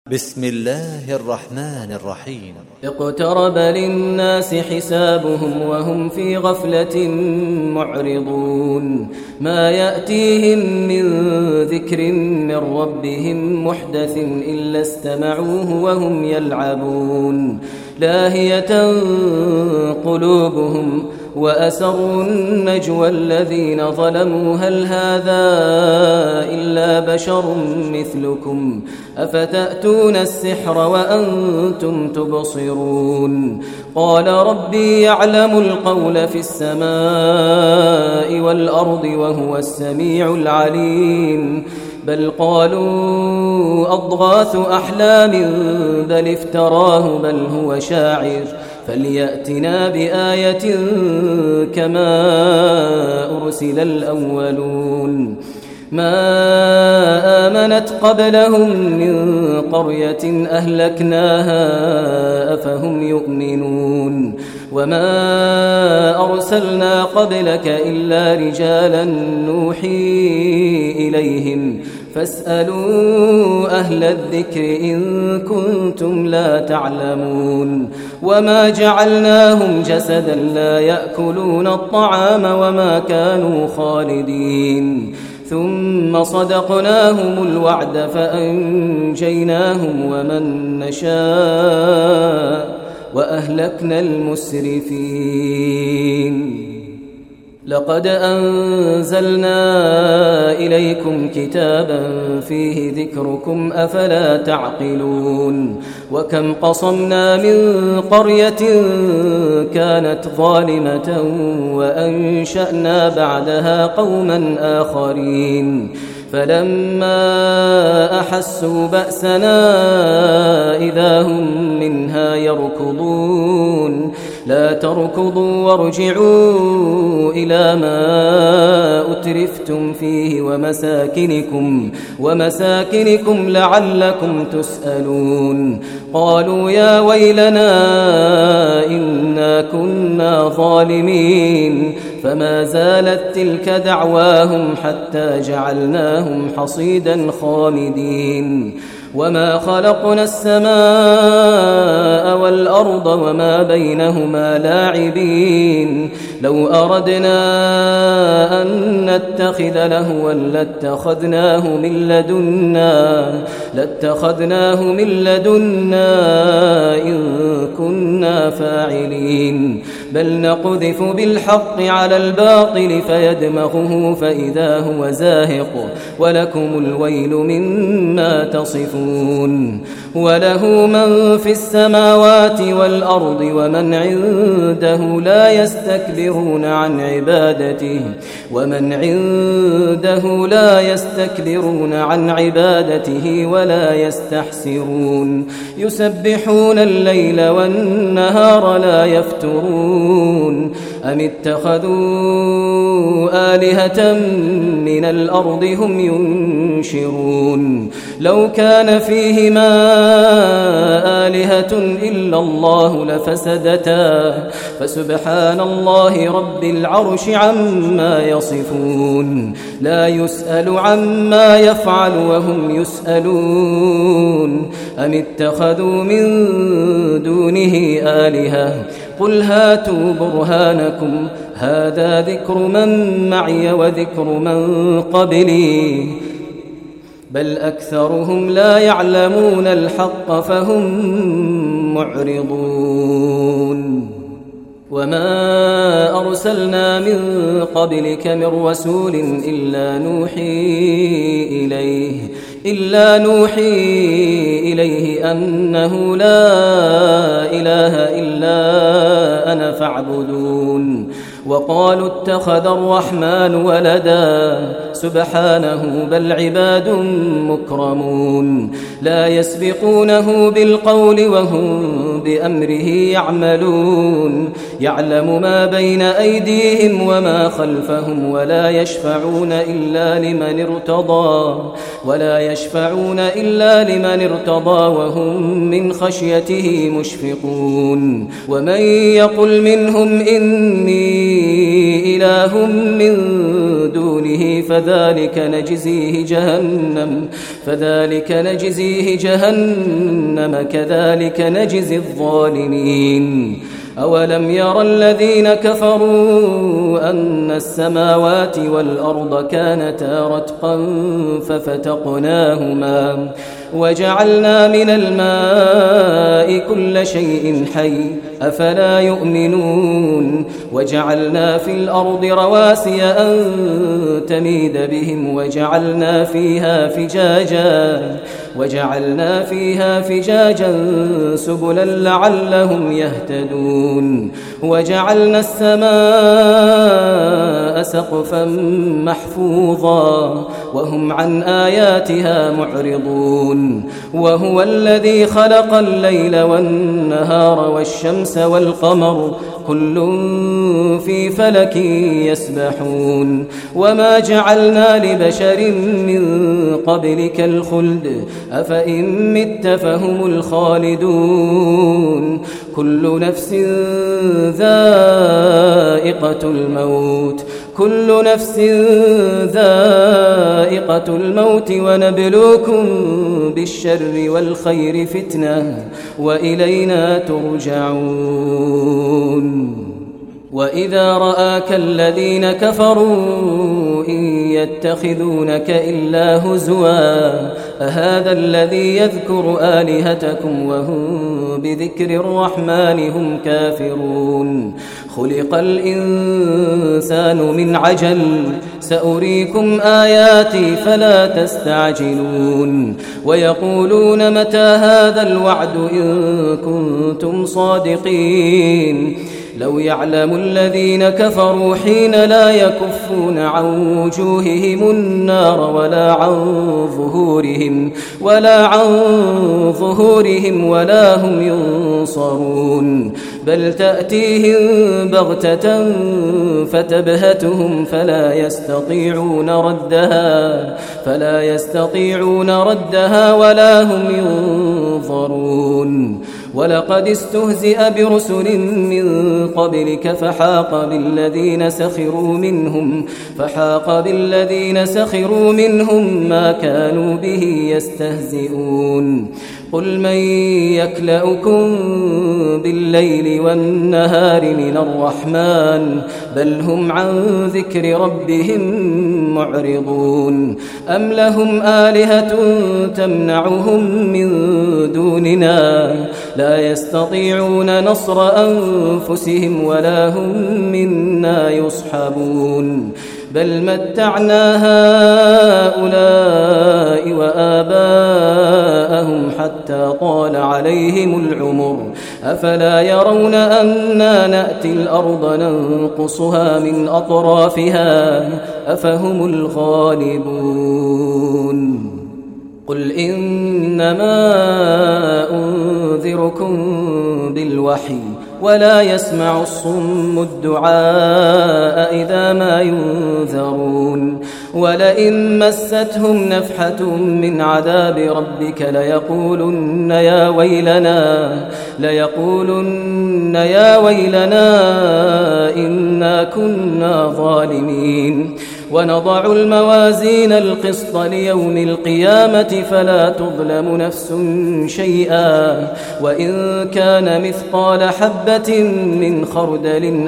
بسم الله الرحمن الرحيم. اقترب للناس حسابهم وهم في غفلة معرضون. ما يأتيهم من ذكر من ربهم محدث إلا استمعوه وهم يلعبون. لاهية قلوبهم وأسروا النجوى الذين ظلموا هل هذا إلا بشر مثلكم أفتأتون السحر وأنتم تبصرون. قال ربي يعلم القول في السماء والأرض وهو السميع العليم. بل قالوا أضغاث أحلام بل افتراه بل هو شاعر فليأتنا بآية كما أرسل الأولون. ما آمنت قبلهم من قرية أهلكناها أفهم يؤمنون. وما أرسلنا قبلك إلا رجالا نوحي إليهم فاسألوا أهل الذكر إن كنتم لا تعلمون. وما جعلناهم جسدا لا يأكلون الطعام وما كانوا خالدين. ثم صدقناهم الوعد فأنجيناهم ومن نشاء وأهلكنا المسرفين. لقد أنزلنا إليكم كتابا فيه ذكركم أفلا تعقلون. وكم قصمنا من قرية كانت ظالمة وأنشأنا بعدها قوما آخرين فلما أحسوا بأسنا إذا هم منها يركضون. لا تركضوا وارجعوا إلى ما أترفتم فيه ومساكنكم لعلكم تسألون. قالوا يا ويلنا إنا كنا ظالمين فما زالت تلك دعواهم حتى جعلناهم حصيدا خامدين. وما خلقنا السماء والأرض وما بينهما لاعبين. لو أردنا أن نتخذ لهوا لاتخذناه من لدنا إن كنا فاعلين. بل نقذف بالحق على الباطل فيدمغه فإذا هو زاهق ولكم الويل مما تصفون. وله من في السماوات والأرض ومن عنده لا يستكبرون عن عبادته ولا يستحسرون. يسبحون الليل والنهار لا يفترون. أم اتخذوا آلهة من الأرض هم ينشرون. لو كان فيهما آلهة إلا الله لفسدتا فسبحان الله رب العرش عما يصفون. لا يسأل عما يفعل وهم يسألون. أم اتخذوا من دونه آلهة قل هاتوا برهانكم هذا ذكر من معي وذكر من قبلي بل أكثرهم لا يعلمون الحق فهم معرضون. وما أرسلنا من قبلك من رسول إلا نوحي إليه أنه لا إله إلا أنا فاعبدون. وقالوا اتخذ الرحمن ولدا سبحانه بل عباد مكرمون لا يسبقونه بالقول وهم بأمره يعملون. يعلم ما بين أيديهم وما خلفهم ولا يشفعون إلا لمن ارتضى وهم من خشيته مشفقون. ومن يقل منهم إني إله من دونه فذلك نجزيه جهنم كذلك نجزي الظالمين. أولم ير الذين كفروا أن السماوات والأرض كانتا رتقا ففتقناهما وجعلنا من الماء كل شيء حي أفلا يؤمنون. وجعلنا في الأرض رواسي أن تميد بهم وجعلنا فيها فجاجا سبلا لعلهم يهتدون. وجعلنا السماء سقفا محفوظا وهم عن آياتها معرضون. وهو الذي خلق الليل والنهار والشمس والقمر كل في فلك يسبحون. وما جعلنا لبشر من قبلك الخلد أفإن مت فهم الخالدون. كل نفس ذائقة الموت ونبلوكم بالشر والخير فتنة وإلينا ترجعون. وإذا رآك الذين كفروا إن يتخذونك إلا هزوا أهذا الذي يذكر آلهتكم وهم بذكر الرحمن هم كافرون. خلق الإنسان من عجل سأريكم آياتي فلا تستعجلون. ويقولون متى هذا الوعد إن كنتم صادقين. لو يعلم الذين كفروا حين لا يكفون عن وجوههم النار ولا عن ظهورهم ولا هم ينصرون. بل تأتيهم بغتة فتبهتهم فلا يستطيعون ردها ولا هم ينظرون. ولقد استهزئ برسل من قبلك فحاق بالذين سخروا منهم ما كانوا به يستهزئون. قل من يكلؤكم بالليل والنهار من الرحمن بل هم عن ذكر ربهم معرضون. أم لهم آلهة تمنعهم من دوننا لا يستطيعون نصر أنفسهم ولا هم منا يصحبون. بل متعنا هؤلاء وآباءهم حتى طال عليهم العمر أفلا يرون أنا نأتي الأرض ننقصها من أطرافها أفهم الغالبون. قل إنما أنذركم بالوحي ولا يسمع الصم الدعاء إذا ما ينذرون. ولئن مستهم نفحة من عذاب ربك ليقولن يا ويلنا إنا كنا ظالمين. ونضع الموازين القسط ليوم القيامة فلا تظلم نفس شيئا وإن كان مثقال حبة من خردل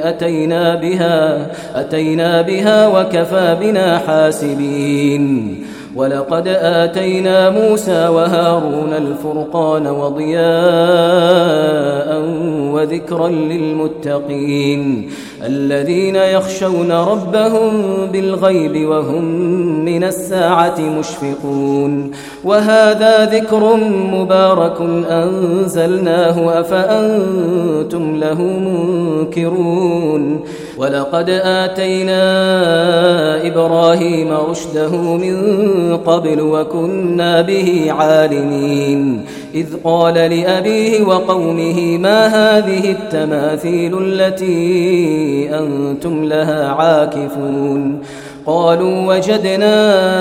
أتينا بها وكفى بنا حاسبين. ولقد آتينا موسى وهارون الفرقان وضياء وذكرا للمتقين الذين يخشون ربهم بالغيب وهم من الساعة مشفقون. وهذا ذكر مبارك أنزلناه أفأنتم له منكرون. ولقد آتينا إبراهيم رشده من قبل وكنا به عالمين. إذ قال لأبيه وقومه ما هذه التماثيل التي أنتم لها عاكفون. قالوا وجدنا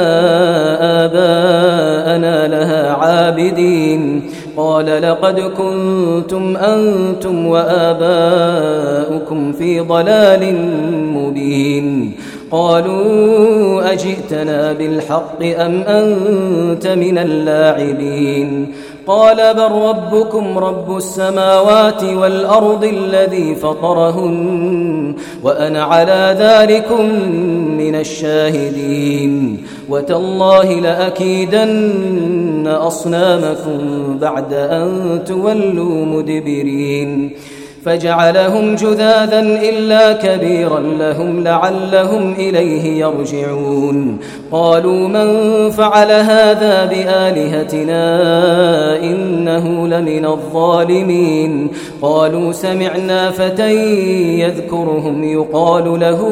آباءنا لها عابدين. قال لقد كنتم أنتم وآباؤكم في ضلال مبين. قالوا أجئتنا بالحق أم أنت من اللاعبين قال بل ربكم رب السماوات والأرض الذي فطرهن وأنا على ذلكم من الشاهدين وتالله لأكيدن أصنامكم بعد أن تولوا مدبرين فجعلهم جذاذا إلا كبيرا لهم لعلهم إليه يرجعون قالوا من فعل هذا بآلهتنا إنه لمن الظالمين قالوا سمعنا فتى يذكرهم يقال له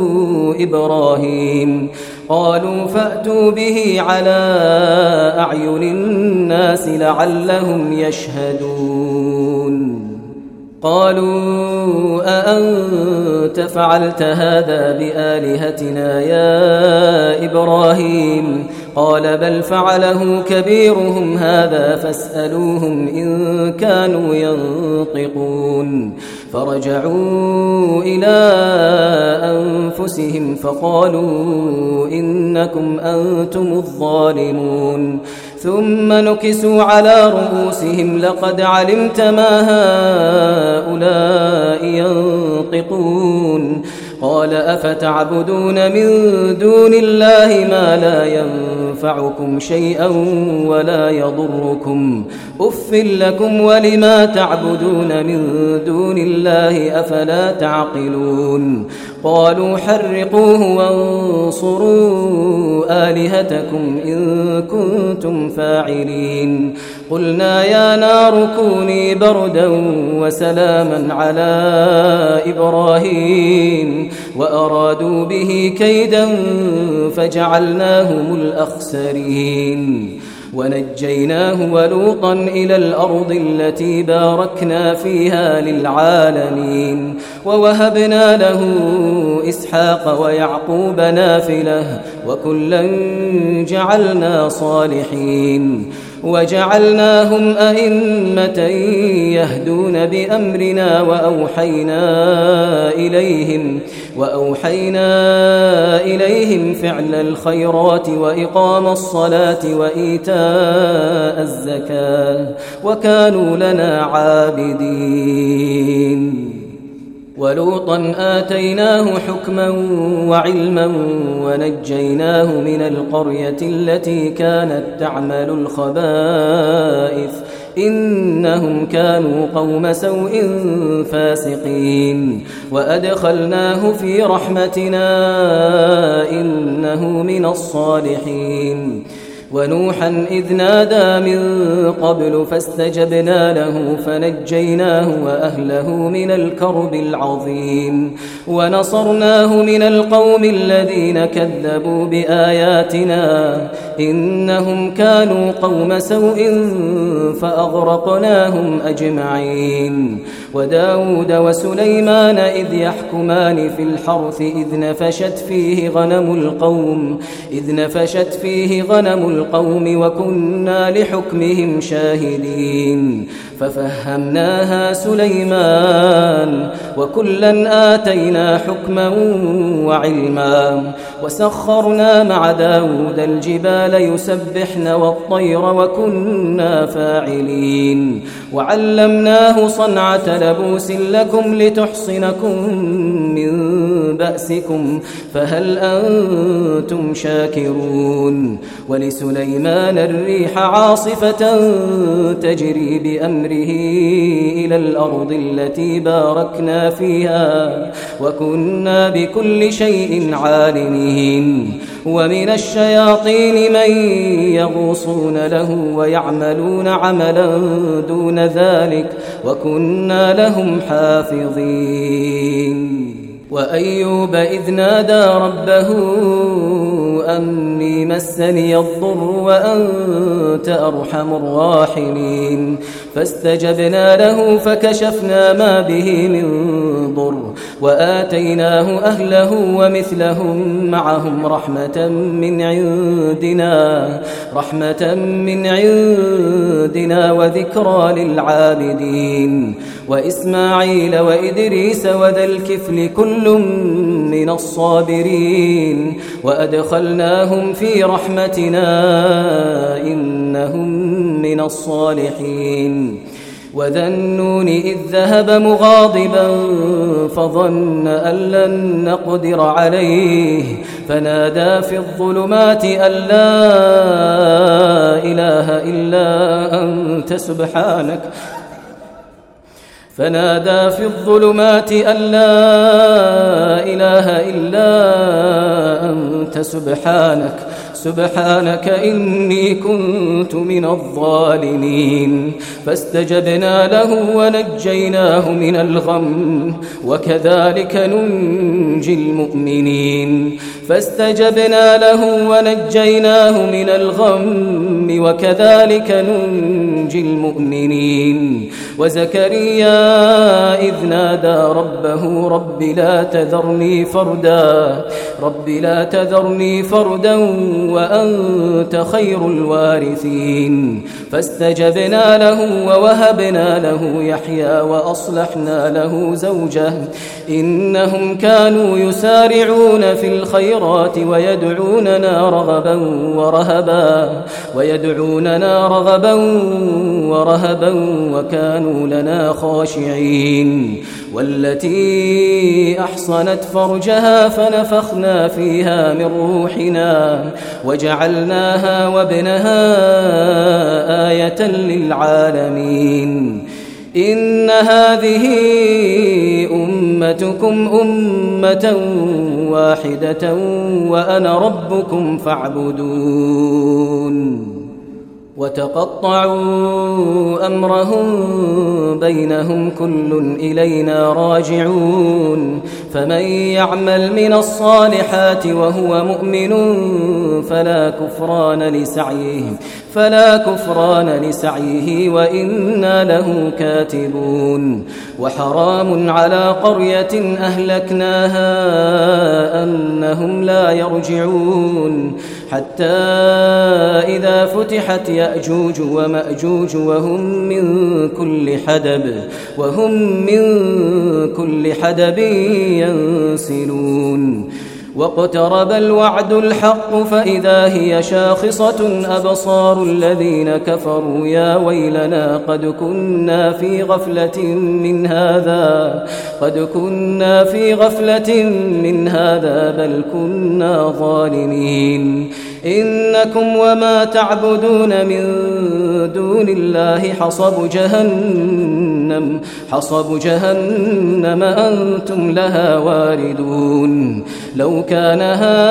إبراهيم قالوا فأتوا به على أعين الناس لعلهم يشهدون قالوا أأنت فعلت هذا بآلهتنا يا إبراهيم قال بل فعله كبيرهم هذا فاسألوهم إن كانوا ينطقون فرجعوا إلى أنفسهم فقالوا إنكم أنتم الظالمون ثم نكسوا على رؤوسهم لقد علمت ما هؤلاء ينطقون قال أفتعبدون من دون الله ما لا ينفعكم شيئا ولا يضركم أف لكم ولما تعبدون من دون الله أفلا تعقلون قالوا حرقوه وانصروا آلهتكم إن كنتم فاعلين قلنا يا نار كوني بردا وسلاما على إبراهيم وأرادوا به كيدا فجعلناهم الأخسرين ونجيناه ولوطا إلى الأرض التي باركنا فيها للعالمين ووهبنا له إسحاق ويعقوب نافلة وكلا جعلنا صالحين وجعلناهم أئمة يهدون بأمرنا وأوحينا إليهم فعل الخيرات وإقام الصلاة وإيتاء الزكاة وكانوا لنا عابدين ولوطا آتيناه حكما وعلما ونجيناه من القرية التي كانت تعمل الخبائث إنهم كانوا قوم سوء فاسقين وأدخلناه في رحمتنا إنه من الصالحين ونوحا إذ نادى من قبل فاستجبنا له فنجيناه وأهله من الكرب العظيم ونصرناه من القوم الذين كذبوا بآياتنا إنهم كانوا قوم سوء فأغرقناهم أجمعين وداود وسليمان إذ يحكمان في الحرث إذ نفشت فيه غنم القوم وكنا لحكمهم شاهدين ففهمناها سليمان وكلا آتينا حكما وعلما وسخرنا مع داود الجبال يسبحن والطير وكنا فاعلين وعلمناه صنعة لبوس لكم لتحصنكم من بأسكم فهل أنتم شاكرون ولسليمان الريح عاصفة تجري بأمره إلى الأرض التي باركنا فيها وكنا بكل شيء عالمين ومن الشياطين من يغوصون له ويعملون عملا دون ذلك وكنا لهم حافظين وأيوب إذ نادى ربه أني مسني الضر وأنت أرحم الراحمين فاستجبنا له فكشفنا ما به من ضر وآتيناه أهله ومثلهم معهم رحمة من عندنا وذكرى للعابدين وإسماعيل وإدريس وذا الكفل كل من الصابرين وأدخلناهم في رحمتنا إنهم من الصالحين وذا النون إذ ذهب مغاضبا فظن أن لن نقدر عليه فنادى في الظلمات أن لا إله إلا أنت سبحانك إني كنت من الظالمين فاستجبنا له ونجيناه من الغم وكذلك ننجي المؤمنين وزكريا إذ نادى ربه رب لا تذرني فردا وأنت خير الوارثين فاستجبنا له ووهبنا له يحيى وأصلحنا له زوجه إنهم كانوا يسارعون في الخيرات ويدعوننا رغبا ورهبا وكانوا لنا خاشعين والتي أحصنت فرجها فنفخنا فيها من روحنا وجعلناها وابنها آية للعالمين إن هذه أمتكم أمة واحدة وأنا ربكم فاعبدون وتقطعوا أمرهم بينهم كل إلينا راجعون فمن يعمل من الصالحات وهو مؤمن فلا كفران لسعيه وإنا له كاتبون وحرام على قرية أهلكناها أنهم لا يرجعون حتى إذا فتحت يأجوج ومأجوج وهم من كل حدب ينسلون واقترب الوعد الحق فإذا هي شاخصة أبصار الذين كفروا يا ويلنا قد كنا في غفلة من هذا بل كنا ظالمين إنكم وما تعبدون من دون الله حصب جهنم أنتم لها واردون لو كان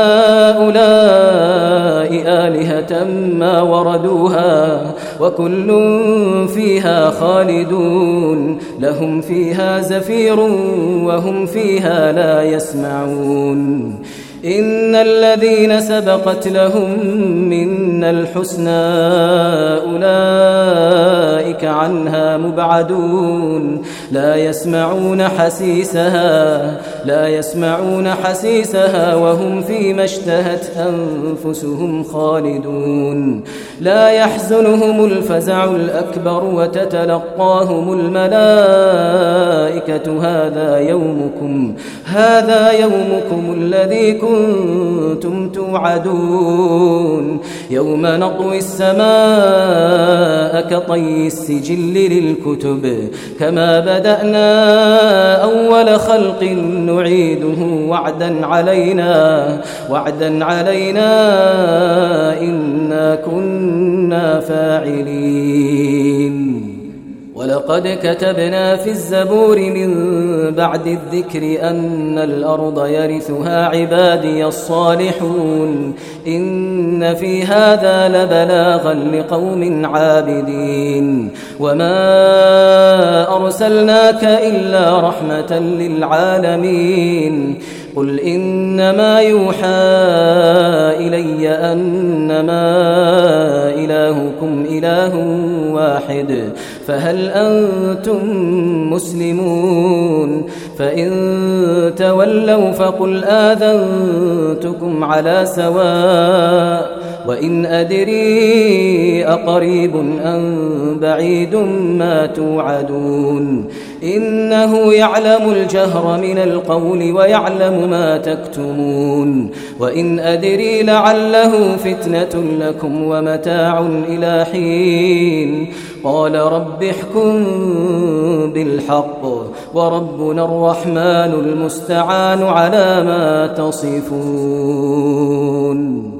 هؤلاء آلهة ما وردوها وكل فيها خالدون لهم فيها زفير وهم فيها لا يسمعون إن الذين سبقت لهم منا الحسنى أولئك عنها مبعدون لا يسمعون حسيسها وهم فيما اشتهت أنفسهم خالدون لا يحزنهم الفزع الأكبر وتتلقاهم الملائكة هذا يومكم الذي كنتم توعدون يوم نطوي السماء كطي السجل للكتب كما بدأنا أول خلق نعيده وعدا علينا إنا كنا فاعلين ولقد كتبنا في الزبور من بعد الذكر أن الأرض يرثها عبادي الصالحون إن في هذا لبلاغا لقوم عابدين وما أرسلناك إلا رحمة للعالمين قل إنما يوحى إلي أنما إلهكم إله واحد فهل أنتم مسلمون فإن تولوا فقل آذنتكم على سواء وإن أدري أقريب أم بعيد ما توعدون إنه يعلم الجهر من القول ويعلم ما تكتمون وإن أدري لعله فتنة لكم ومتاع إلى حين قال رب احكم بالحق وربنا الرحمن المستعان على ما تصفون.